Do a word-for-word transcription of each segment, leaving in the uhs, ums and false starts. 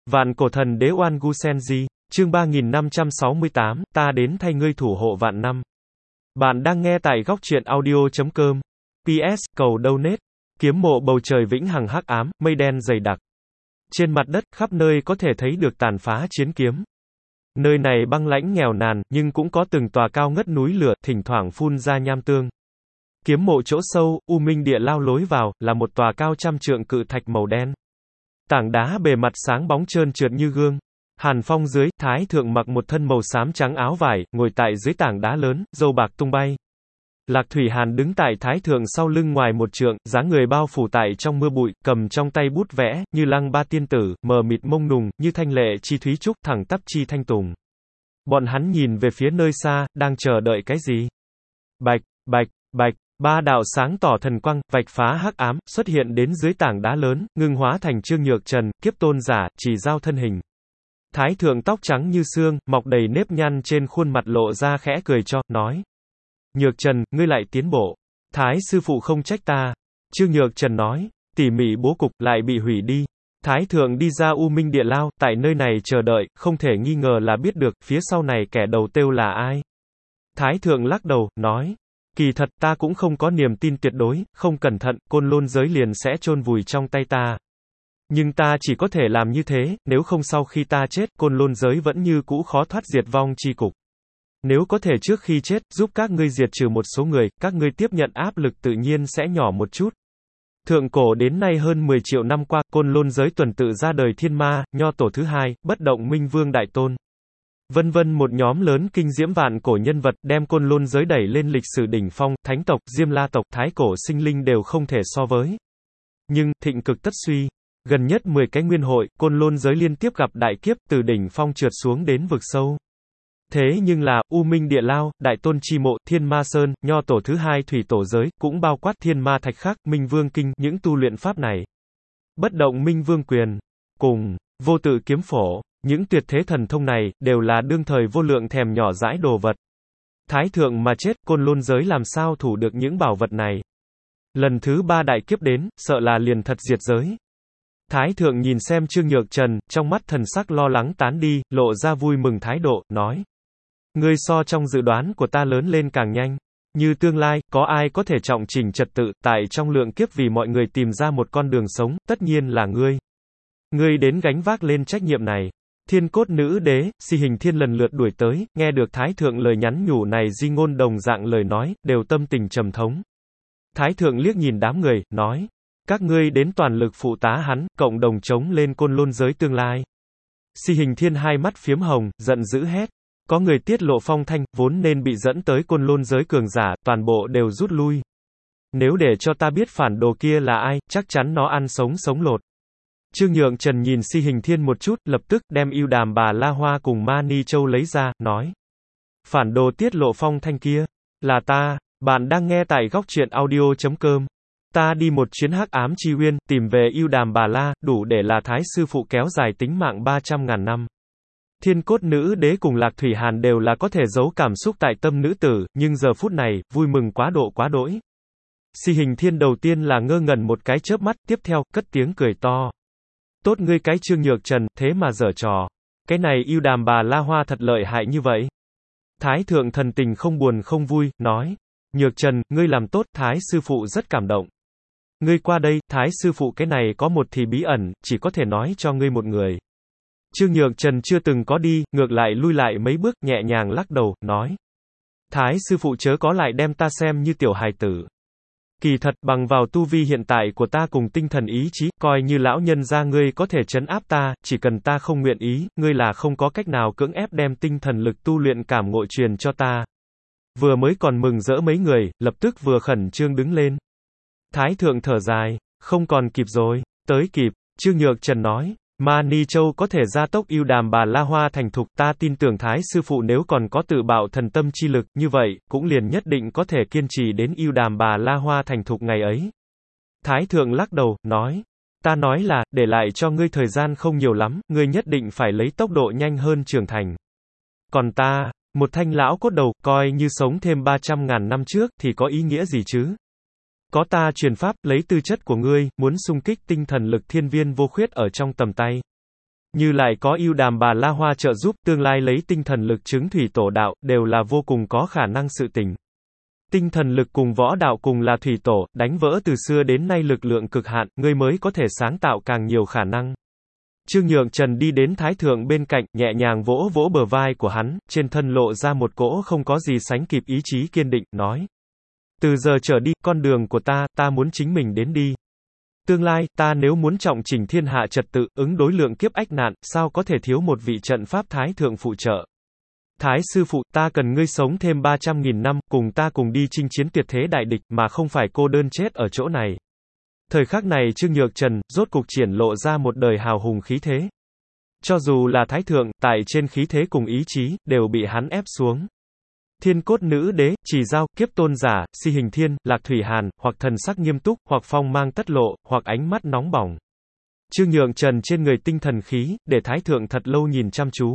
Vạn cổ thần đế Oan Gu Senji, chương ba nghìn năm trăm sáu mươi tám, ta đến thay ngươi thủ hộ vạn năm. Bạn đang nghe tại góc truyện audio chấm com. pê ét, cầu donate. Kiếm mộ bầu trời vĩnh hằng hắc ám, mây đen dày đặc. Trên mặt đất, khắp nơi có thể thấy được tàn phá chiến kiếm. Nơi này băng lãnh nghèo nàn, nhưng cũng có từng tòa cao ngất núi lửa, thỉnh thoảng phun ra nham tương. Kiếm mộ chỗ sâu, U Minh Địa Lao lối vào, là một tòa cao trăm trượng cự thạch màu đen. Tảng đá bề mặt sáng bóng trơn trượt như gương. Hàn phong dưới, Thái thượng mặc một thân màu xám trắng áo vải, ngồi tại dưới tảng đá lớn, râu bạc tung bay. Lạc Thủy Hàn đứng tại Thái thượng sau lưng ngoài một trượng, dáng người bao phủ tại trong mưa bụi, cầm trong tay bút vẽ, như lăng ba tiên tử, mờ mịt mông nùng, như thanh lệ chi thúy trúc, thẳng tắp chi thanh tùng. Bọn hắn nhìn về phía nơi xa, đang chờ đợi cái gì? Bạch, bạch, bạch. Ba đạo sáng tỏ thần quang, vạch phá hắc ám, xuất hiện đến dưới tảng đá lớn, ngưng hóa thành Trương Nhược Trần, kiếp tôn giả, chỉ giao thân hình. Thái thượng tóc trắng như xương, mọc đầy nếp nhăn trên khuôn mặt lộ ra khẽ cười cho, nói. Nhược Trần, ngươi lại tiến bộ. Thái sư phụ không trách ta. Trương Nhược Trần nói, tỉ mỉ bố cục, lại bị hủy đi. Thái thượng đi ra U Minh Địa Lao, tại nơi này chờ đợi, không thể nghi ngờ là biết được, phía sau này kẻ đầu tiêu là ai. Thái thượng lắc đầu, nói. Kỳ thật ta cũng không có niềm tin tuyệt đối, không cẩn thận, côn lôn giới liền sẽ chôn vùi trong tay ta. Nhưng ta chỉ có thể làm như thế, nếu không sau khi ta chết, côn lôn giới vẫn như cũ khó thoát diệt vong chi cục. Nếu có thể trước khi chết, giúp các ngươi diệt trừ một số người, các ngươi tiếp nhận áp lực tự nhiên sẽ nhỏ một chút. Thượng cổ đến nay hơn mười triệu năm qua, côn lôn giới tuần tự ra đời thiên ma, nho tổ thứ hai, bất động minh vương đại tôn. Vân vân một nhóm lớn kinh diễm vạn cổ nhân vật, đem côn lôn giới đẩy lên lịch sử đỉnh phong, thánh tộc, diêm la tộc, thái cổ sinh linh đều không thể so với. Nhưng, thịnh cực tất suy. Gần nhất mười cái nguyên hội, côn lôn giới liên tiếp gặp đại kiếp, từ đỉnh phong trượt xuống đến vực sâu. Thế nhưng là, U Minh Địa Lao, Đại Tôn Chi Mộ, Thiên Ma Sơn, Nho Tổ thứ hai thủy tổ giới, cũng bao quát Thiên Ma Thạch Khắc, Minh Vương Kinh, những tu luyện pháp này. Bất động Minh Vương Quyền, cùng, vô tự kiếm phổ. Những tuyệt thế thần thông này, đều là đương thời vô lượng thèm nhỏ dãi đồ vật. Thái thượng mà chết, côn lôn giới làm sao thủ được những bảo vật này. Lần thứ ba đại kiếp đến, sợ là liền thật diệt giới. Thái thượng nhìn xem Trương Nhược Trần, trong mắt thần sắc lo lắng tán đi, lộ ra vui mừng thái độ, nói. Ngươi so trong dự đoán của ta lớn lên càng nhanh. Như tương lai, có ai có thể trọng chỉnh trật tự, tại trong lượng kiếp vì mọi người tìm ra một con đường sống, tất nhiên là ngươi. Ngươi đến gánh vác lên trách nhiệm này. Thiên cốt nữ đế, Si Hình Thiên lần lượt đuổi tới, nghe được Thái thượng lời nhắn nhủ này di ngôn đồng dạng lời nói, đều tâm tình trầm thống. Thái thượng liếc nhìn đám người, nói, các ngươi đến toàn lực phụ tá hắn, cộng đồng chống lên côn lôn giới tương lai. Si Hình Thiên hai mắt phiếm hồng, giận dữ hét. Có người tiết lộ phong thanh, vốn nên bị dẫn tới côn lôn giới cường giả, toàn bộ đều rút lui. Nếu để cho ta biết phản đồ kia là ai, chắc chắn nó ăn sống sống lột. Trương Nhượng Trần nhìn Si Hình Thiên một chút, lập tức đem yêu đàm bà La Hoa cùng Ma Ni Châu lấy ra, nói. Phản đồ tiết lộ phong thanh kia, là ta, bạn đang nghe tại góc truyện audio chấm com. Ta đi một chuyến hắc ám chi uyên, tìm về yêu đàm bà La, đủ để là Thái sư phụ kéo dài tính mạng ba trăm ngàn năm. Thiên cốt nữ đế cùng Lạc Thủy Hàn đều là có thể giấu cảm xúc tại tâm nữ tử, nhưng giờ phút này, vui mừng quá độ quá đỗi. Si Hình Thiên đầu tiên là ngơ ngẩn một cái chớp mắt, tiếp theo, cất tiếng cười to. Tốt ngươi cái Trương Nhược Trần, thế mà giở trò. Cái này yêu đàm bà La Hoa thật lợi hại như vậy. Thái thượng thần tình không buồn không vui, nói. Nhược Trần, ngươi làm tốt, Thái sư phụ rất cảm động. Ngươi qua đây, Thái sư phụ cái này có một thì bí ẩn, chỉ có thể nói cho ngươi một người. Trương Nhược Trần chưa từng có đi, ngược lại lui lại mấy bước, nhẹ nhàng lắc đầu, nói. Thái sư phụ chớ có lại đem ta xem như tiểu hài tử. Kỳ thật, bằng vào tu vi hiện tại của ta cùng tinh thần ý chí, coi như lão nhân gia ngươi có thể trấn áp ta, chỉ cần ta không nguyện ý, ngươi là không có cách nào cưỡng ép đem tinh thần lực tu luyện cảm ngộ truyền cho ta. Vừa mới còn mừng rỡ mấy người, lập tức vừa khẩn trương đứng lên. Thái thượng thở dài, không còn kịp rồi, tới kịp, Trương Nhược Trần nói. Ma Ni Châu có thể gia tốc yêu đàm bà La Hoa thành thục, ta tin tưởng Thái sư phụ nếu còn có tự bạo thần tâm chi lực, như vậy, cũng liền nhất định có thể kiên trì đến yêu đàm bà La Hoa thành thục ngày ấy. Thái thượng lắc đầu, nói, ta nói là, để lại cho ngươi thời gian không nhiều lắm, ngươi nhất định phải lấy tốc độ nhanh hơn trưởng thành. Còn ta, một thanh lão cốt đầu, coi như sống thêm ba trăm ngàn năm trước, thì có ý nghĩa gì chứ? Có ta truyền pháp, lấy tư chất của ngươi, muốn xung kích tinh thần lực thiên viên vô khuyết ở trong tầm tay. Như lại có Ưu Đàm Bà La Hoa trợ giúp, tương lai lấy tinh thần lực chứng thủy tổ đạo, đều là vô cùng có khả năng sự tình. Tinh thần lực cùng võ đạo cùng là thủy tổ, đánh vỡ từ xưa đến nay lực lượng cực hạn, ngươi mới có thể sáng tạo càng nhiều khả năng. Trương Nhượng Trần đi đến Thái Thượng bên cạnh, nhẹ nhàng vỗ vỗ bờ vai của hắn, trên thân lộ ra một cỗ không có gì sánh kịp ý chí kiên định, nói. Từ giờ trở đi, con đường của ta, ta muốn chính mình đến đi. Tương lai, ta nếu muốn trọng chỉnh thiên hạ trật tự, ứng đối lượng kiếp ách nạn, sao có thể thiếu một vị trận pháp Thái Thượng phụ trợ. Thái sư phụ, ta cần ngươi sống thêm ba trăm nghìn năm, cùng ta cùng đi chinh chiến tuyệt thế đại địch, mà không phải cô đơn chết ở chỗ này. Thời khắc này Trương Nhược Trần, rốt cục triển lộ ra một đời hào hùng khí thế. Cho dù là Thái Thượng, tại trên khí thế cùng ý chí, đều bị hắn ép xuống. Thiên cốt nữ đế, Trì Dao, Kiếp Tôn Giả, Si Hình Thiên, Lạc Thủy Hàn, hoặc thần sắc nghiêm túc, hoặc phong mang tất lộ, hoặc ánh mắt nóng bỏng. Trương Nhượng Trần trên người tinh thần khí, để Thái Thượng thật lâu nhìn chăm chú.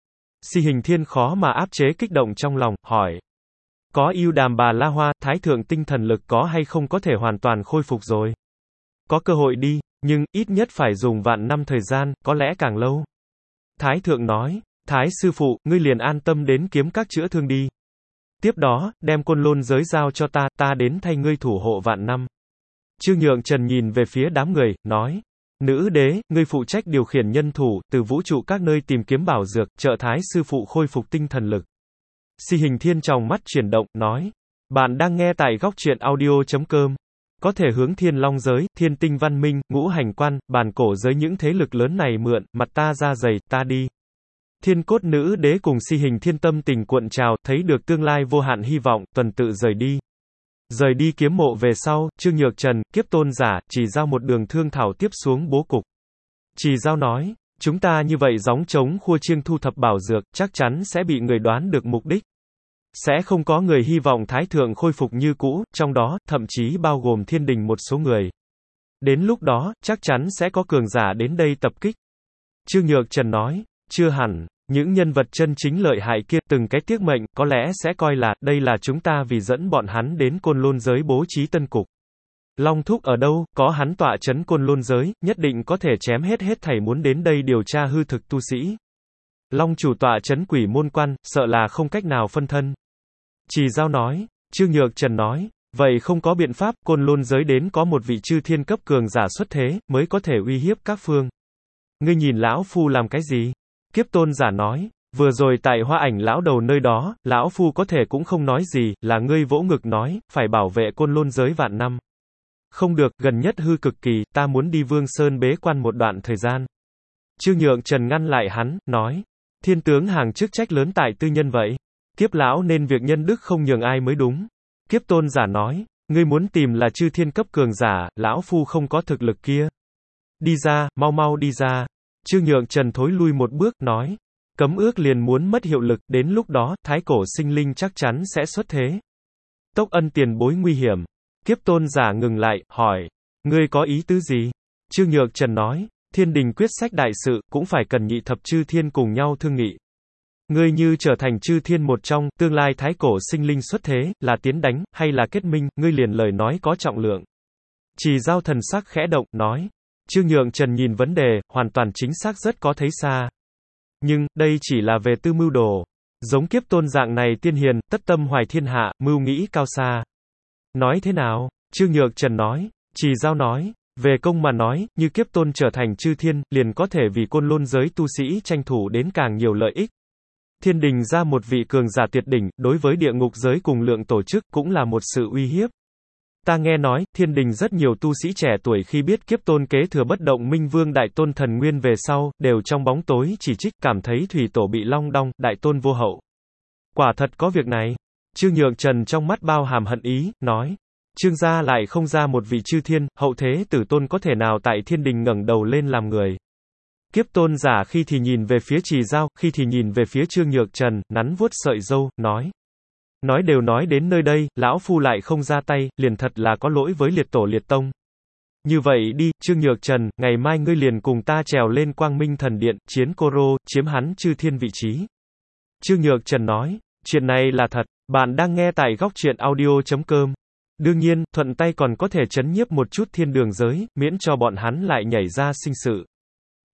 Si Hình Thiên khó mà áp chế kích động trong lòng, hỏi. Có Ưu Đàm Bà La Hoa, Thái Thượng tinh thần lực có hay không có thể hoàn toàn khôi phục rồi? Có cơ hội đi, nhưng, ít nhất phải dùng vạn năm thời gian, có lẽ càng lâu. Thái Thượng nói, Thái sư phụ, ngươi liền an tâm đến kiếm các chữa thương đi. Tiếp đó, đem Côn Lôn giới giao cho ta, ta đến thay ngươi thủ hộ vạn năm. Trương Nhượng Trần nhìn về phía đám người, nói. Nữ đế, ngươi phụ trách điều khiển nhân thủ, từ vũ trụ các nơi tìm kiếm bảo dược, trợ Thái sư phụ khôi phục tinh thần lực. Si Hình Thiên tròng mắt chuyển động, nói. Bạn đang nghe tại góc truyện audio chấm com. Có thể hướng Thiên Long giới, Thiên Tinh Văn Minh, Ngũ Hành Quan, bàn cổ giới những thế lực lớn này mượn, mặt ta ra dày, ta đi. Thiên cốt nữ đế cùng Si Hình Thiên tâm tình cuộn trào, thấy được tương lai vô hạn hy vọng, tuần tự rời đi. Rời đi kiếm mộ về sau, Trương Nhược Trần, Kiếp Tôn Giả, Trì Dao một đường thương thảo tiếp xuống bố cục. Trì Dao nói, chúng ta như vậy gióng trống khua chiêng thu thập bảo dược, chắc chắn sẽ bị người đoán được mục đích. Sẽ không có người hy vọng Thái Thượng khôi phục như cũ, trong đó, thậm chí bao gồm thiên đình một số người. Đến lúc đó, chắc chắn sẽ có cường giả đến đây tập kích. Trương Nhược Trần nói, chưa hẳn, những nhân vật chân chính lợi hại kia, từng cái tiếc mệnh, có lẽ sẽ coi là, đây là chúng ta vì dẫn bọn hắn đến Côn Lôn giới bố trí tân cục. Long Thúc ở đâu, có hắn tọa chấn Côn Lôn giới, nhất định có thể chém hết hết thảy muốn đến đây điều tra hư thực tu sĩ. Long chủ tọa chấn Quỷ Môn Quan, sợ là không cách nào phân thân. Trì Dao nói, Trương Nhược Trần nói, vậy không có biện pháp, Côn Lôn giới đến có một vị chư thiên cấp cường giả xuất thế, mới có thể uy hiếp các phương. Ngươi nhìn lão phu làm cái gì? Kiếp Tôn Giả nói, vừa rồi tại Hoa Ảnh lão đầu nơi đó, lão phu có thể cũng không nói gì, là ngươi vỗ ngực nói, phải bảo vệ Côn Lôn giới vạn năm. Không được, gần nhất hư cực kỳ, ta muốn đi Vương Sơn bế quan một đoạn thời gian. Trương Nhượng Trần ngăn lại hắn, nói, thiên tướng hàng chức trách lớn tại tư nhân vậy. Kiếp lão nên việc nhân đức không nhường ai mới đúng. Kiếp Tôn Giả nói, ngươi muốn tìm là chư thiên cấp cường giả, lão phu không có thực lực kia. Đi ra, mau mau đi ra. Trương Nhượng Trần thối lui một bước, nói, cấm ước liền muốn mất hiệu lực, đến lúc đó, thái cổ sinh linh chắc chắn sẽ xuất thế. Tốc Ân tiền bối nguy hiểm. Kiếp Tôn Giả ngừng lại, hỏi, ngươi có ý tứ gì? Trương Nhượng Trần nói, thiên đình quyết sách đại sự, cũng phải cần nhị thập chư thiên cùng nhau thương nghị. Ngươi như trở thành chư thiên một trong, tương lai thái cổ sinh linh xuất thế, là tiến đánh, hay là kết minh, ngươi liền lời nói có trọng lượng. Trì Dao thần sắc khẽ động, nói. Trương Nhượng Trần nhìn vấn đề, hoàn toàn chính xác rất có thấy xa. Nhưng, đây chỉ là về tư mưu đồ. Giống Kiếp Tôn dạng này tiên hiền, tất tâm hoài thiên hạ, mưu nghĩ cao xa. Nói thế nào? Trương Nhượng Trần nói. Trì Dao nói. Về công mà nói, như Kiếp Tôn trở thành chư thiên, liền có thể vì Côn Lôn giới tu sĩ tranh thủ đến càng nhiều lợi ích. Thiên đình ra một vị cường giả tuyệt đỉnh, đối với địa ngục giới cùng lượng tổ chức, cũng là một sự uy hiếp. Ta nghe nói, thiên đình rất nhiều tu sĩ trẻ tuổi khi biết Kiếp Tôn kế thừa bất động minh vương đại tôn thần nguyên về sau, đều trong bóng tối chỉ trích, cảm thấy thủy tổ bị long đong, đại tôn vô hậu. Quả thật có việc này. Trương Nhượng Trần trong mắt bao hàm hận ý, nói. Trương gia lại không ra một vị chư thiên, hậu thế tử tôn có thể nào tại thiên đình ngẩng đầu lên làm người. Kiếp Tôn Giả khi thì nhìn về phía Trì Dao, khi thì nhìn về phía Trương Nhượng Trần, nắn vuốt sợi râu, nói. Nói đều nói đến nơi đây, lão phu lại không ra tay, liền thật là có lỗi với liệt tổ liệt tông. Như vậy đi, Trương Nhượng Trần, ngày mai ngươi liền cùng ta trèo lên Quang Minh Thần Điện, chiến Cô Rô, chiếm hắn chư thiên vị trí. Trương Nhượng Trần nói, chuyện này là thật, bạn đang nghe tại góc truyện audio chấm com. Đương nhiên, thuận tay còn có thể trấn nhiếp một chút thiên đường giới, miễn cho bọn hắn lại nhảy ra sinh sự.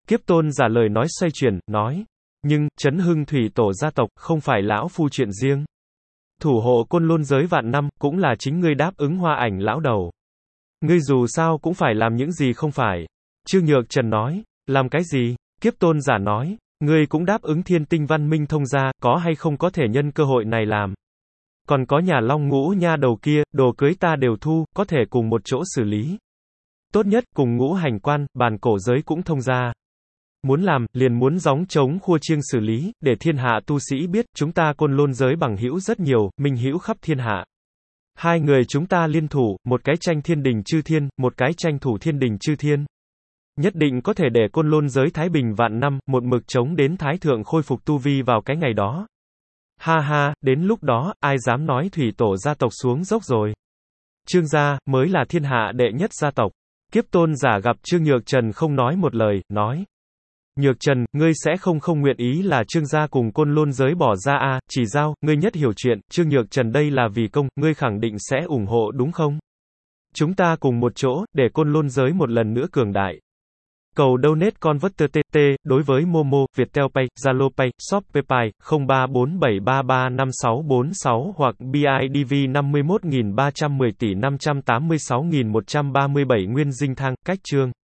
Kiếp tôn giả lời nói xoay chuyển, nói. Nhưng, Trấn Hưng thủy tổ gia tộc, không phải lão phu chuyện riêng. Thủ hộ côn lôn giới vạn năm, cũng là chính ngươi đáp ứng Hoa Ảnh lão đầu. Ngươi dù sao cũng phải làm những gì không phải. Trương Nhược Trần nói. Làm cái gì? Kiếp tôn giả nói. Ngươi cũng đáp ứng Thiên Tinh Văn Minh thông gia, có hay không có thể nhân cơ hội này làm. Còn có nhà Long Ngũ nha đầu kia, đồ cưới ta đều thu, có thể cùng một chỗ xử lý. Tốt nhất, cùng Ngũ Hành Quan, bàn cổ giới cũng thông gia. Muốn làm, liền muốn gióng trống khua chiêng xử lý, để thiên hạ tu sĩ biết, chúng ta côn lôn giới bằng hữu rất nhiều, minh hữu khắp thiên hạ. Hai người chúng ta liên thủ, một cái tranh thiên đình chư thiên, một cái tranh thủ thiên đình chư thiên. Nhất định có thể để côn lôn giới thái bình vạn năm, một mực chống đến thái thượng khôi phục tu vi vào cái ngày đó. Ha ha, đến lúc đó, ai dám nói thủy tổ gia tộc xuống dốc rồi. Trương gia, mới là thiên hạ đệ nhất gia tộc. Kiếp tôn giả gặp Trương Nhược Trần không nói một lời, nói. Nhược Trần, ngươi sẽ không không nguyện ý là Trương gia cùng côn lôn giới bỏ ra a, à, chỉ giao, ngươi nhất hiểu chuyện, Trương Nhược Trần đây là vì công, ngươi khẳng định sẽ ủng hộ đúng không? Chúng ta cùng một chỗ, để côn lôn giới một lần nữa cường đại. Cầu donate converter tê tê, đối với Momo, Viettel Pay, Zalo Pay, Shopee Pay, không ba bốn bảy ba ba năm sáu bốn sáu hoặc bê i đê vê năm mươi mốt nghìn ba trăm mười tỷ năm trăm tám mươi sáu nghìn một trăm ba mươi bảy Nguyên Dinh Thang, cách chương.